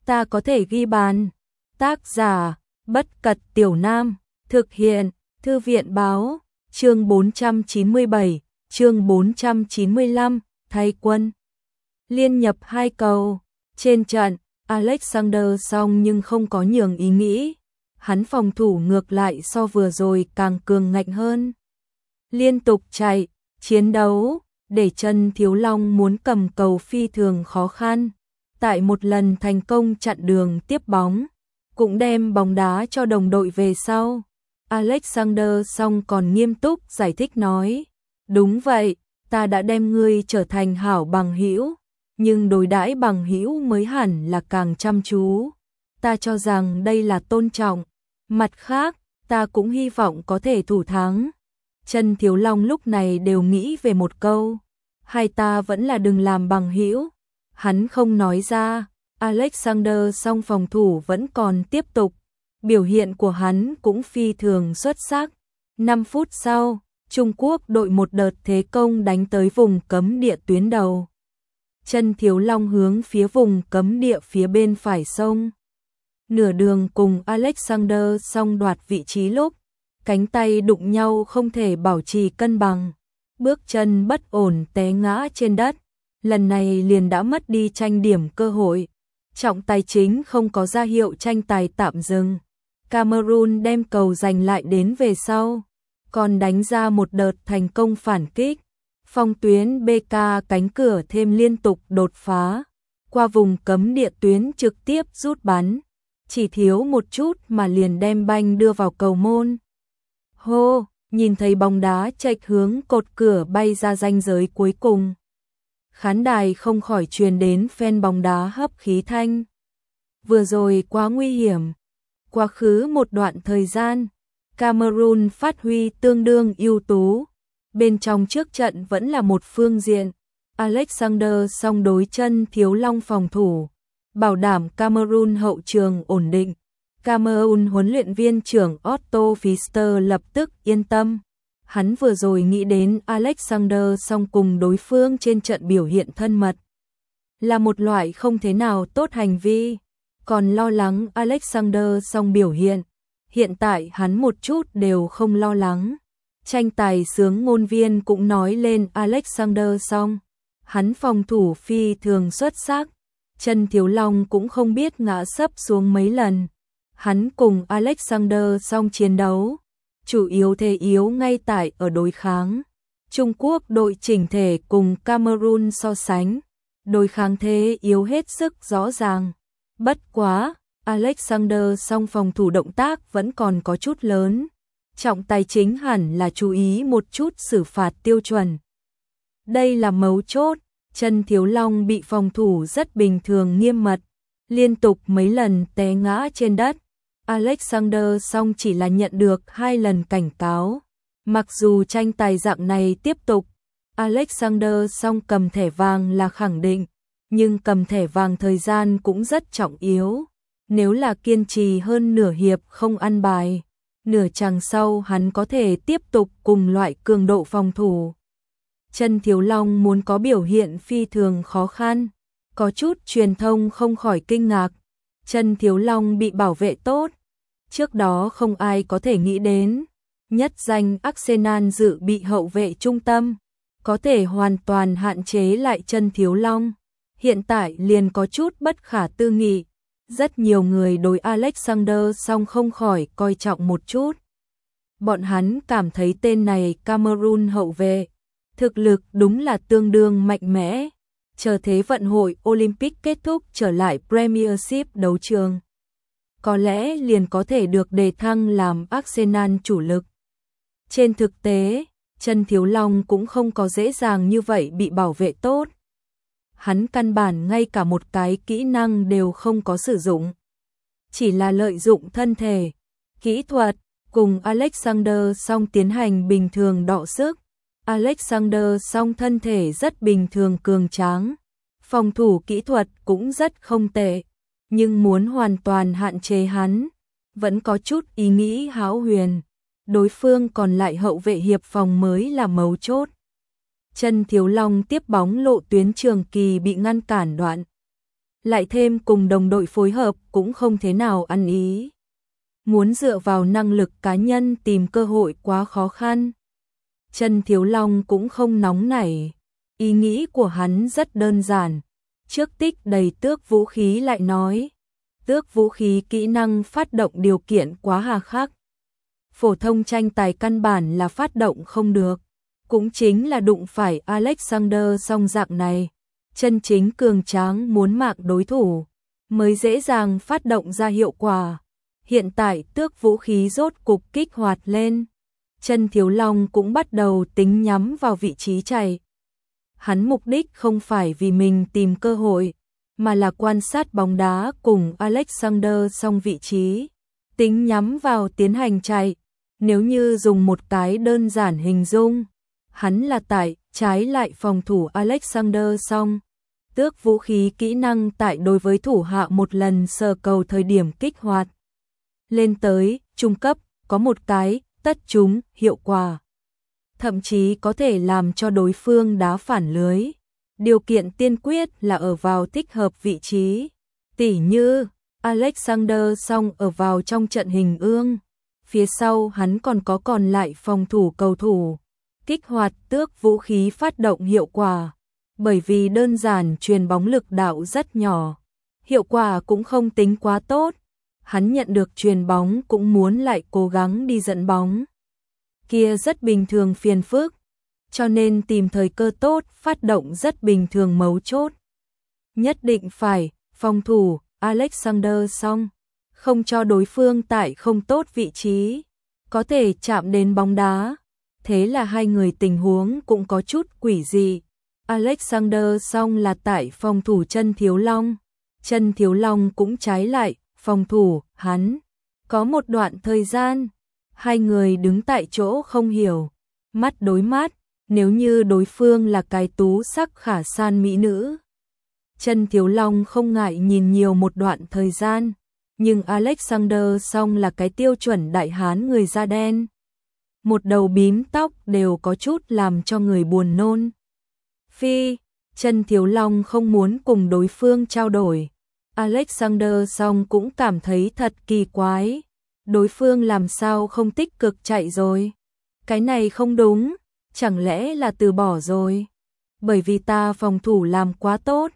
ta có thể ghi bàn. Tác giả, Bất Cật Tiểu Nam, thực hiện, Thư viện báo, chương 497, chương 495, thay quân. Liên nhập 2 cầu, trên trận, Alexander xong nhưng không có nhường ý nghĩ. Hắn phòng thủ ngược lại so vừa rồi càng cường ngạnh hơn. Liên tục chạy, chiến đấu, để Trần Thiếu Long muốn cầm cầu phi thường khó khăn. Tại một lần thành công chặn đường tiếp bóng, cũng đem bóng đá cho đồng đội về sau. Alexander xong còn nghiêm túc giải thích nói, đúng vậy, ta đã đem ngươi trở thành hảo bằng hữu, nhưng đối đãi bằng hữu mới hẳn là càng chăm chú. Ta cho rằng đây là tôn trọng. Mặt khác, ta cũng hy vọng có thể thủ thắng. Trần Thiếu Long lúc này đều nghĩ về một câu, hai ta vẫn là đừng làm bằng hữu. Hắn không nói ra. Alexander song phòng thủ vẫn còn tiếp tục. Biểu hiện của hắn cũng phi thường xuất sắc. 5 phút sau, Trung Quốc đội một đợt thế công đánh tới vùng cấm địa tuyến đầu. Trần Thiếu Long hướng phía vùng cấm địa phía bên phải sông. Nửa đường cùng Alexander song đoạt vị trí lúc, cánh tay đụng nhau không thể bảo trì cân bằng. Bước chân bất ổn té ngã trên đất. Lần này liền đã mất đi tranh điểm cơ hội. Trọng tài chính không có ra hiệu tranh tài tạm dừng. Cameroon đem cầu giành lại đến về sau, còn đánh ra một đợt thành công phản kích. Phòng tuyến BK cánh cửa thêm liên tục đột phá, qua vùng cấm địa tuyến trực tiếp rút bắn. Chỉ thiếu một chút mà liền đem banh đưa vào cầu môn. Hô, nhìn thấy bóng đá chệch hướng cột cửa bay ra ranh giới cuối cùng. Khán đài không khỏi truyền đến fan bóng đá hấp khí thanh. Vừa rồi quá nguy hiểm. Quá khứ một đoạn thời gian, Cameroon phát huy tương đương ưu tú. Bên trong trước trận vẫn là một phương diện. Alexander song đối Trần Thiếu Long phòng thủ, bảo đảm Cameroon hậu trường ổn định. Cameroon huấn luyện viên trưởng Otto Pfister lập tức yên tâm. Hắn vừa rồi nghĩ đến Alexander song cùng đối phương trên trận biểu hiện thân mật, là một loại không thế nào tốt hành vi. Còn lo lắng Alexander song biểu hiện, hiện tại hắn một chút đều không lo lắng. Tranh tài sướng ngôn viên cũng nói lên Alexander song, hắn phòng thủ phi thường xuất sắc. Trần Thiếu Long cũng không biết ngã sấp xuống mấy lần. Hắn cùng Alexander song chiến đấu, chủ yếu thế yếu ngay tại ở đối kháng. Trung Quốc đội chỉnh thể cùng Cameroon so sánh, đối kháng thế yếu hết sức rõ ràng. Bất quá, Alexander song phòng thủ động tác vẫn còn có chút lớn. Trọng tài chính hẳn là chú ý một chút xử phạt tiêu chuẩn. Đây là mấu chốt. Trần Thiếu Long bị phòng thủ rất bình thường nghiêm mật, liên tục mấy lần té ngã trên đất. Alexander song chỉ là nhận được 2 lần cảnh cáo. Mặc dù tranh tài dạng này tiếp tục, Alexander song cầm thẻ vàng là khẳng định, nhưng cầm thẻ vàng thời gian cũng rất trọng yếu. Nếu là kiên trì hơn nửa hiệp không ăn bài, nửa chặng sau hắn có thể tiếp tục cùng loại cường độ phòng thủ. Trần Thiếu Long muốn có biểu hiện phi thường khó khăn, có chút truyền thông không khỏi kinh ngạc. Trần Thiếu Long bị bảo vệ tốt, trước đó không ai có thể nghĩ đến. Nhất danh Arsenal dự bị hậu vệ trung tâm, có thể hoàn toàn hạn chế lại Trần Thiếu Long. Hiện tại liền có chút bất khả tư nghị. Rất nhiều người đối Alexander song không khỏi coi trọng một chút. Bọn hắn cảm thấy tên này Cameroon hậu vệ, thực lực đúng là tương đương mạnh mẽ. Chờ thế vận hội Olympic kết thúc trở lại Premiership đấu trường, có lẽ liền có thể được đề thăng làm Arsenal chủ lực. Trên thực tế, Trần Thiếu Long cũng không có dễ dàng như vậy bị bảo vệ tốt. Hắn căn bản ngay cả một cái kỹ năng đều không có sử dụng. Chỉ là lợi dụng thân thể, kỹ thuật, cùng Alexander song tiến hành bình thường đọ sức. Alexander song thân thể rất bình thường cường tráng, phòng thủ kỹ thuật cũng rất không tệ, nhưng muốn hoàn toàn hạn chế hắn, vẫn có chút ý nghĩ hão huyền. Đối phương còn lại hậu vệ hiệp phòng mới là mấu chốt. Trần Thiếu Long tiếp bóng lộ tuyến trường kỳ bị ngăn cản đoạn. lại thêm cùng đồng đội phối hợp cũng không thế nào ăn ý. Muốn dựa vào năng lực cá nhân tìm cơ hội quá khó khăn. Chân Thiếu Long cũng không nóng nảy, ý nghĩ của hắn rất đơn giản. Trước tích đầy tước vũ khí lại nói, tước vũ khí kỹ năng phát động điều kiện quá hà khắc. Phổ thông tranh tài căn bản là phát động không được, cũng chính là đụng phải Alexander song dạng này, chân chính cường tráng muốn mạng đối thủ, mới dễ dàng phát động ra hiệu quả. Hiện tại tước vũ khí rốt cục kích hoạt lên, Chân Thiếu Long cũng bắt đầu tính nhắm vào vị trí chạy. Hắn mục đích không phải vì mình tìm cơ hội, mà là quan sát bóng đá cùng Alexander song vị trí, tính nhắm vào tiến hành chạy. Nếu như dùng một cái đơn giản hình dung, hắn là tại trái lại phòng thủ Alexander song. Tước vũ khí kỹ năng tại đối với thủ hạ một lần sờ cầu thời điểm kích hoạt. Lên tới trung cấp, có một cái tất trúng hiệu quả. Thậm chí có thể làm cho đối phương đá phản lưới. Điều kiện tiên quyết là ở vào thích hợp vị trí. Tỉ như Alexander song ở vào trong trận hình ương. Phía sau hắn còn có còn lại phòng thủ cầu thủ. Kích hoạt tước vũ khí phát động hiệu quả. Bởi vì đơn giản truyền bóng lực đạo rất nhỏ. Hiệu quả cũng không tính quá tốt. Hắn nhận được truyền bóng cũng muốn lại cố gắng đi dẫn bóng. Kia rất bình thường phiền phức. Cho nên tìm thời cơ tốt phát động rất bình thường mấu chốt. Nhất định phải phòng thủ Alexander song. Không cho đối phương tại không tốt vị trí. Có thể chạm đến bóng đá. Thế là hai người tình huống cũng có chút quỷ dị. Alexander song là tại phòng thủ Chân Thiếu Long. Chân Thiếu Long cũng trái lại phòng thủ hắn. Có một đoạn thời gian, hai người đứng tại chỗ không hiểu, mắt đối mắt, nếu như đối phương là cái tú sắc khả san mỹ nữ. Chân Thiếu Long không ngại nhìn nhiều một đoạn thời gian, nhưng Alexander song là cái tiêu chuẩn đại hán người da đen. Một đầu bím tóc đều có chút làm cho người buồn nôn. Phi, Chân Thiếu Long không muốn cùng đối phương trao đổi. Alexander song cũng cảm thấy thật kỳ quái. Đối phương làm sao không tích cực chạy rồi? Cái này không đúng, chẳng lẽ là từ bỏ rồi? Bởi vì ta phòng thủ làm quá tốt.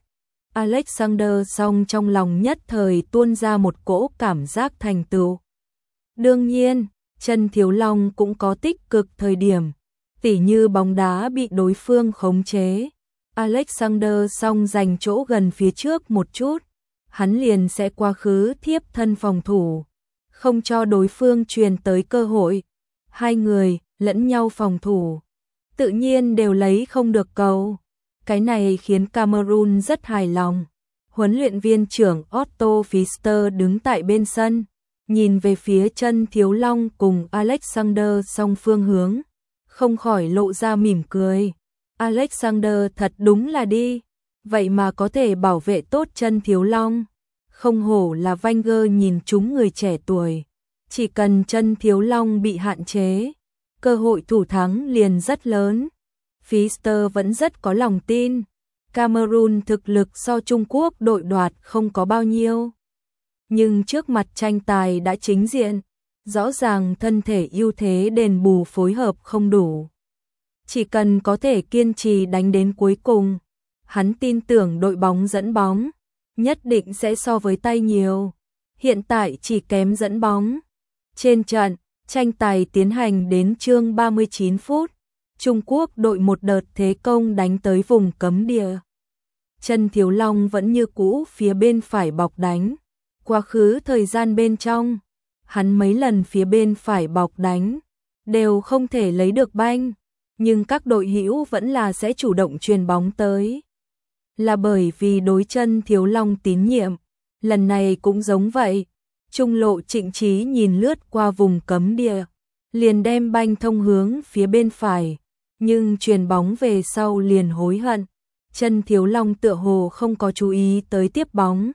Alexander song trong lòng nhất thời tuôn ra một cỗ cảm giác thành tựu. Đương nhiên, Chân Thiếu Long cũng có tích cực thời điểm, tỉ như bóng đá bị đối phương khống chế. Alexander song giành chỗ gần phía trước một chút, hắn liền sẽ qua khứ thiếp thân phòng thủ, không cho đối phương truyền tới cơ hội. Hai người lẫn nhau phòng thủ, tự nhiên đều lấy không được cầu. Cái này khiến Cameroon rất hài lòng. Huấn luyện viên trưởng Otto Pfister đứng tại bên sân, nhìn về phía Chân Thiếu Long cùng Alexander song phương hướng, không khỏi lộ ra mỉm cười. Alexander thật đúng là đi, vậy mà có thể bảo vệ tốt Chân Thiếu Long. Không hổ là Wenger nhìn chúng người trẻ tuổi. Chỉ cần Chân Thiếu Long bị hạn chế, cơ hội thủ thắng liền rất lớn. Pfister vẫn rất có lòng tin. Cameroon thực lực so Trung Quốc đội đoạt không có bao nhiêu. Nhưng trước mặt tranh tài đã chính diện, rõ ràng thân thể ưu thế đền bù phối hợp không đủ. Chỉ cần có thể kiên trì đánh đến cuối cùng, hắn tin tưởng đội bóng dẫn bóng nhất định sẽ so với tay nhiều. Hiện tại chỉ kém dẫn bóng. Trên trận, tranh tài tiến hành đến chương 39 phút. Trung Quốc đội một đợt thế công đánh tới vùng cấm địa. Chân Thiếu Long vẫn như cũ phía bên phải bọc đánh. Quá khứ thời gian bên trong, hắn mấy lần phía bên phải bọc đánh, đều không thể lấy được banh. Nhưng các đội hữu vẫn là sẽ chủ động truyền bóng tới. Là bởi vì đối Chân Thiếu Long tín nhiệm. Lần này cũng giống vậy. Trung lộ Trịnh Trí nhìn lướt qua vùng cấm địa, liền đem banh thông hướng phía bên phải, nhưng truyền bóng về sau liền hối hận. Chân Thiếu Long tựa hồ không có chú ý tới tiếp bóng.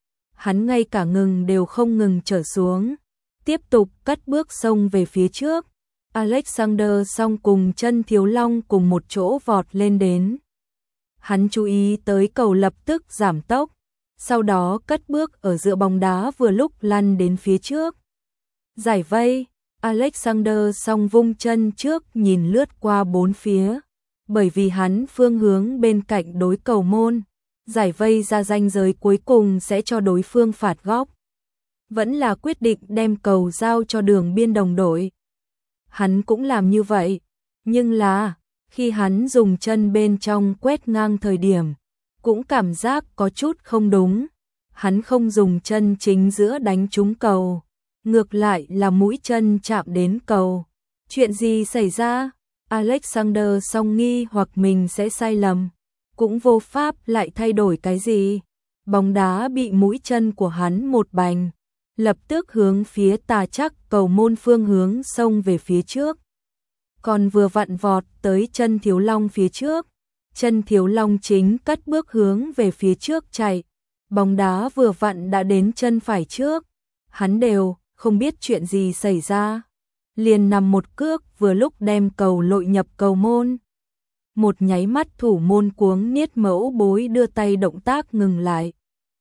Hắn ngay cả ngừng đều không ngừng trở xuống, tiếp tục cất bước xông về phía trước. Alexander song cùng Chân Thiếu Long cùng một chỗ vọt lên đến. Hắn chú ý tới cầu lập tức giảm tốc, sau đó cất bước ở giữa bóng đá vừa lúc lăn đến phía trước. Giải vây, Alexander Song vung chân trước nhìn lướt qua bốn phía, bởi vì hắn phương hướng bên cạnh đối cầu môn, giải vây ra ranh giới cuối cùng sẽ cho đối phương phạt góc. Vẫn là quyết định đem cầu giao cho đường biên đồng đội. Hắn cũng làm như vậy, nhưng là khi hắn dùng chân bên trong quét ngang thời điểm, cũng cảm giác có chút không đúng. Hắn không dùng chân chính giữa đánh trúng cầu, ngược lại là mũi chân chạm đến cầu. Chuyện gì xảy ra? Alexander Song nghi hoặc mình sẽ sai lầm, cũng vô pháp lại thay đổi cái gì. Bóng đá bị mũi chân của hắn một bành, lập tức hướng phía tà chắc cầu môn phương hướng xông về phía trước. Còn vừa vặn vọt tới chân Thiếu Long phía trước, chân Thiếu Long chính cất bước hướng về phía trước chạy, bóng đá vừa vặn đã đến chân phải trước, hắn đều không biết chuyện gì xảy ra, liền nằm một cước vừa lúc đem cầu lội nhập cầu môn. Một nháy mắt thủ môn cuống niết mẫu bối đưa tay động tác ngừng lại.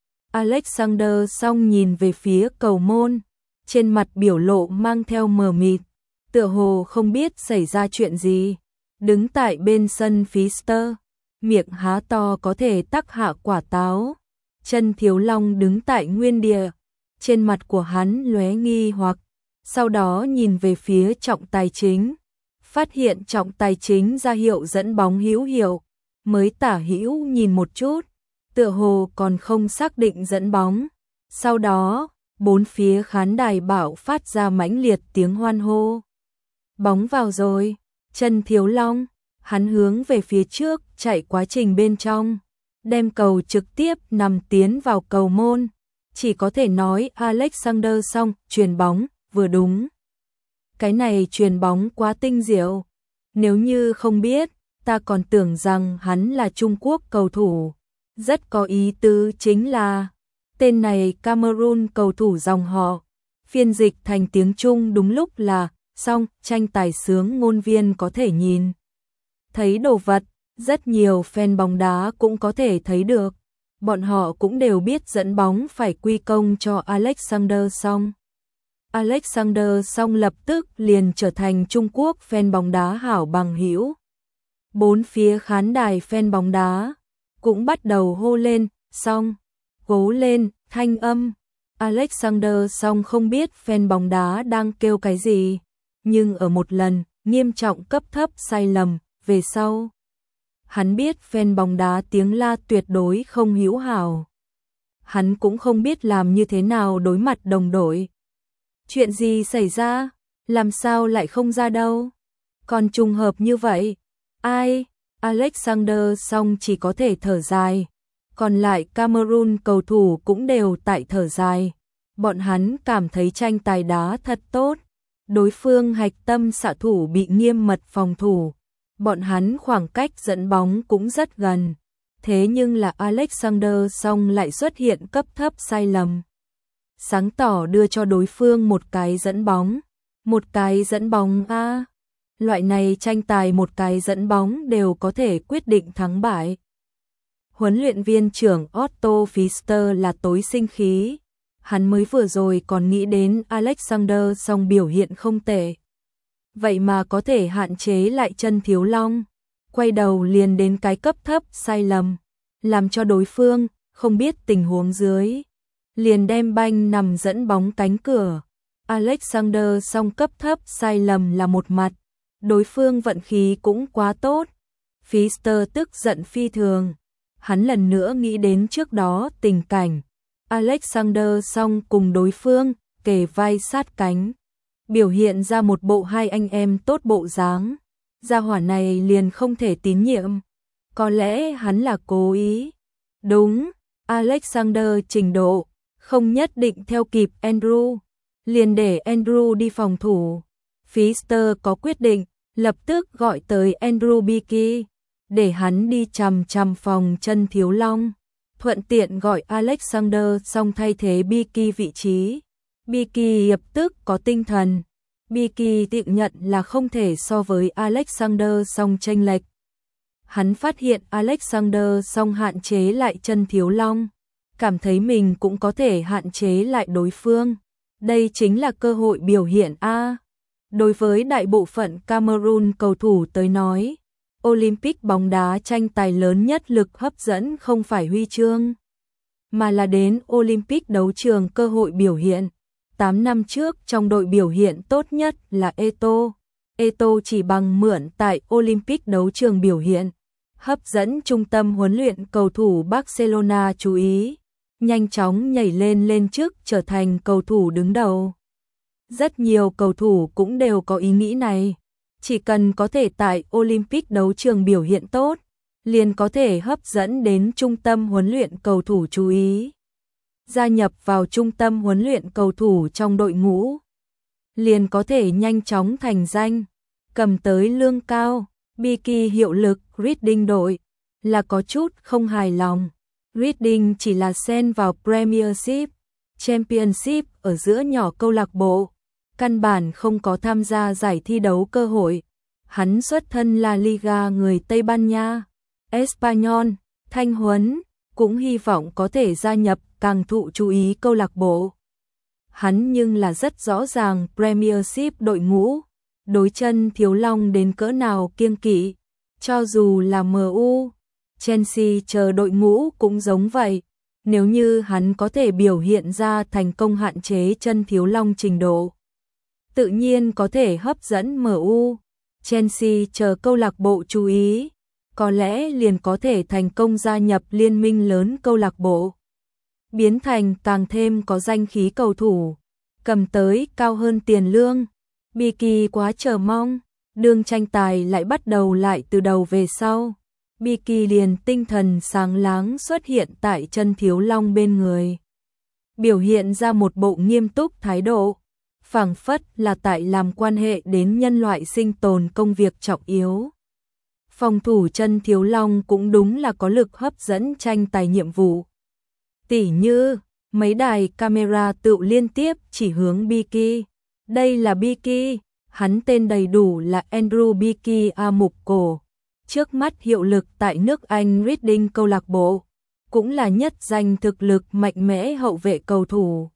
Alexander Song nhìn về phía cầu môn, trên mặt biểu lộ mang theo mờ mịt, tựa hồ không biết xảy ra chuyện gì. Đứng tại bên sân Pfister, miệng há to có thể tắc hạ quả táo. Chân Thiếu Long đứng tại nguyên địa, trên mặt của hắn lóe nghi hoặc, sau đó nhìn về phía trọng tài chính, phát hiện trọng tài chính ra hiệu dẫn bóng hữu hiệu, mới tả hữu nhìn một chút, tựa hồ còn không xác định dẫn bóng. Sau đó, bốn phía khán đài bạo phát ra mãnh liệt tiếng hoan hô. Bóng vào rồi, chân Thiếu Long, hắn hướng về phía trước chạy quá trình bên trong, đem cầu trực tiếp nằm tiến vào cầu môn. Chỉ có thể nói Alexander Song chuyền bóng vừa đúng. Cái này chuyền bóng quá tinh diệu, nếu như không biết, ta còn tưởng rằng hắn là Trung Quốc cầu thủ. Rất có ý tứ chính là tên này Cameroon cầu thủ dòng họ, phiên dịch thành tiếng Trung đúng lúc là Song, tranh tài sướng ngôn viên có thể nhìn thấy đồ vật, rất nhiều fan bóng đá cũng có thể thấy được. Bọn họ cũng đều biết dẫn bóng phải quy công cho Alexander Song. Alexander Song lập tức liền trở thành Trung Quốc fan bóng đá hảo bằng hữu. Bốn phía khán đài fan bóng đá cũng bắt đầu hô lên, Song, cố lên, thanh âm. Alexander Song không biết fan bóng đá đang kêu cái gì, nhưng ở một lần nghiêm trọng cấp thấp sai lầm về sau, hắn biết fan bóng đá tiếng la tuyệt đối không hữu hảo. Hắn cũng không biết làm như thế nào đối mặt đồng đội. Chuyện gì xảy ra? Làm sao lại không ra đâu? Còn trùng hợp như vậy? Ai? Alexander Song chỉ có thể thở dài. Còn lại Cameroon cầu thủ cũng đều tại thở dài. Bọn hắn cảm thấy tranh tài đá thật tốt. Đối phương hạch tâm xạ thủ bị nghiêm mật phòng thủ. Bọn hắn khoảng cách dẫn bóng cũng rất gần. Thế nhưng là Alexander Song lại xuất hiện cấp thấp sai lầm. Sáng tỏ đưa cho đối phương một cái dẫn bóng. Một cái dẫn bóng a. Loại này tranh tài một cái dẫn bóng đều có thể quyết định thắng bại. Huấn luyện viên trưởng Otto Pfister là tối sinh khí. Hắn mới vừa rồi còn nghĩ đến Alexander Song biểu hiện không tệ. Vậy mà có thể hạn chế lại chân Thiếu Long. Quay đầu liền đến cái cấp thấp sai lầm. Làm cho đối phương không biết tình huống dưới. Liền đem banh nằm dẫn bóng cánh cửa. Alexander Song cấp thấp sai lầm là một mặt. Đối phương vận khí cũng quá tốt. Pfister tức giận phi thường. Hắn lần nữa nghĩ đến trước đó tình cảnh. Alexander Song cùng đối phương kề vai sát cánh, biểu hiện ra một bộ hai anh em tốt bộ dáng. Gia hỏa này liền không thể tín nhiệm. Có lẽ hắn là cố ý. Đúng, Alexander trình độ không nhất định theo kịp Andrew, liền để Andrew đi phòng thủ. Pfister có quyết định, lập tức gọi tới Andrew Bicky, để hắn đi chằm chằm phòng chân Thiếu Long, thuận tiện gọi Alexander Song thay thế Bicky vị trí. Bicky lập tức có tinh thần. Bicky tự nhận là không thể so với Alexander Song chênh lệch. Hắn phát hiện Alexander Song hạn chế lại chân Thiếu Long, cảm thấy mình cũng có thể hạn chế lại đối phương. Đây chính là cơ hội biểu hiện a. Đối với đại bộ phận Cameroon cầu thủ tới nói, Olympic bóng đá tranh tài lớn nhất lực hấp dẫn không phải huy chương, mà là đến Olympic đấu trường cơ hội biểu hiện. 8 năm trước trong đội biểu hiện tốt nhất là Eto'o. Eto'o chỉ bằng mượn tại Olympic đấu trường biểu hiện, hấp dẫn trung tâm huấn luyện cầu thủ Barcelona chú ý, nhanh chóng nhảy lên chức trở thành cầu thủ đứng đầu. Rất nhiều cầu thủ cũng đều có ý nghĩ này, chỉ cần có thể tại Olympic đấu trường biểu hiện tốt, liền có thể hấp dẫn đến trung tâm huấn luyện cầu thủ chú ý. Gia nhập vào trung tâm huấn luyện cầu thủ trong đội ngũ, liền có thể nhanh chóng thành danh, cầm tới lương cao. Biki hiệu lực Reading đội là có chút không hài lòng. Reading chỉ là xen vào Premiership, Championship ở giữa nhỏ câu lạc bộ, căn bản không có tham gia giải thi đấu cơ hội. Hắn xuất thân La Liga người Tây Ban Nha, Espanyol, Thanh Huấn, cũng hy vọng có thể gia nhập càng thụ chú ý câu lạc bộ. Hắn nhưng là rất rõ ràng Premiership đội ngũ, đối chân Thiếu Long đến cỡ nào kiêng kỵ, cho dù là MU, Chelsea chờ đội ngũ cũng giống vậy. Nếu như hắn có thể biểu hiện ra thành công hạn chế chân Thiếu Long trình độ, tự nhiên có thể hấp dẫn MU, Chelsea chờ câu lạc bộ chú ý, có lẽ liền có thể thành công gia nhập liên minh lớn câu lạc bộ, biến thành càng thêm có danh khí cầu thủ, cầm tới cao hơn tiền lương. Biki quá chờ mong, đường tranh tài lại bắt đầu lại từ đầu về sau. Biki liền tinh thần sáng láng xuất hiện tại chân Thiếu Long bên người, biểu hiện ra một bộ nghiêm túc thái độ, phảng phất là tại làm quan hệ đến nhân loại sinh tồn công việc trọng yếu. Phòng thủ chân Thiếu Long cũng đúng là có lực hấp dẫn tranh tài nhiệm vụ. Tỉ như, mấy đài camera tự liên tiếp chỉ hướng Biki. Đây là Biki, hắn tên đầy đủ là Andrew Biki Amukko, trước mắt hiệu lực tại nước Anh Reading câu lạc bộ, cũng là nhất danh thực lực mạnh mẽ hậu vệ cầu thủ.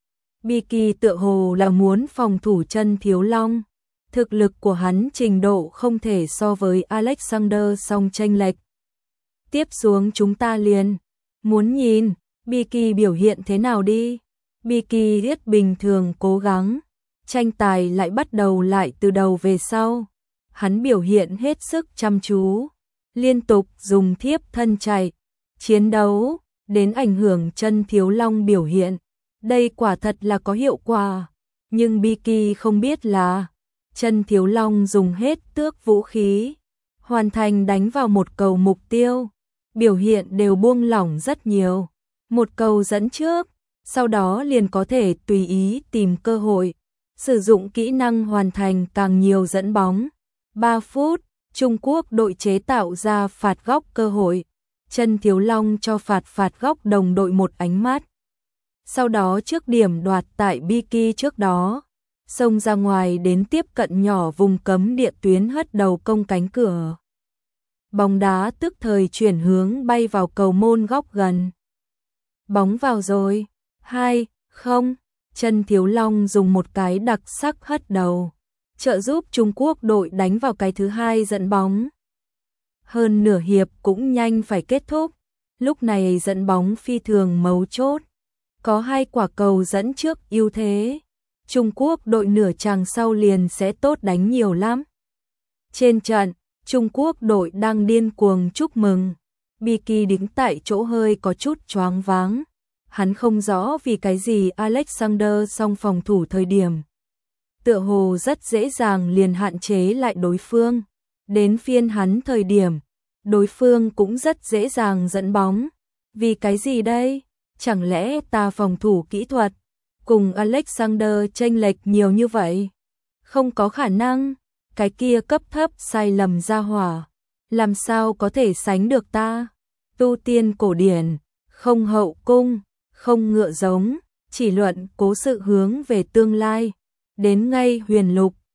Biki tựa hồ là muốn phòng thủ chân Thiếu Long, thực lực của hắn trình độ không thể so với Alexander song chênh lệch. Tiếp xuống chúng ta liền muốn nhìn Biki biểu hiện thế nào đi. Biki rất bình thường cố gắng. Tranh tài lại bắt đầu lại từ đầu về sau. Hắn biểu hiện hết sức chăm chú, liên tục dùng thiếp thân chạy, chiến đấu, đến ảnh hưởng chân Thiếu Long biểu hiện. Đây quả thật là có hiệu quả, nhưng Biki không biết là chân Thiếu Long dùng hết tước vũ khí, hoàn thành đánh vào một cầu mục tiêu, biểu hiện đều buông lỏng rất nhiều. Một cầu dẫn trước, sau đó liền có thể tùy ý tìm cơ hội, sử dụng kỹ năng hoàn thành càng nhiều dẫn bóng. 3 phút, Trung Quốc đội chế tạo ra phạt góc cơ hội. Chân Thiếu Long cho phạt góc đồng đội một ánh mắt. Sau đó trước điểm đoạt tại Biki trước đó, xông ra ngoài đến tiếp cận nhỏ vùng cấm địa tuyến hất đầu công cánh cửa. Bóng đá tức thời chuyển hướng bay vào cầu môn góc gần. Bóng vào rồi, 2-0, chân Thiếu Long dùng một cái đặc sắc hất đầu, trợ giúp Trung Quốc đội đánh vào cái thứ hai dẫn bóng. Hơn nửa hiệp cũng nhanh phải kết thúc, lúc này dẫn bóng phi thường mấu chốt, có 2 quả cầu dẫn trước ưu thế. Trung Quốc đội nửa chàng sau liền sẽ tốt đánh nhiều lắm. Trên trận, Trung Quốc đội đang điên cuồng chúc mừng. Biki đứng tại chỗ hơi có chút choáng váng. Hắn không rõ vì cái gì Alexander song phòng thủ thời điểm tựa hồ rất dễ dàng liền hạn chế lại đối phương. Đến phiên hắn thời điểm, đối phương cũng rất dễ dàng dẫn bóng. Vì cái gì đây? Chẳng lẽ ta phòng thủ kỹ thuật cùng Alexander chênh lệch nhiều như vậy? Không có khả năng, cái kia cấp thấp sai lầm ra hỏa, làm sao có thể sánh được ta? Tu tiên cổ điển, không hậu cung, không ngựa giống, chỉ luận cố sự hướng về tương lai, đến ngay huyền lục,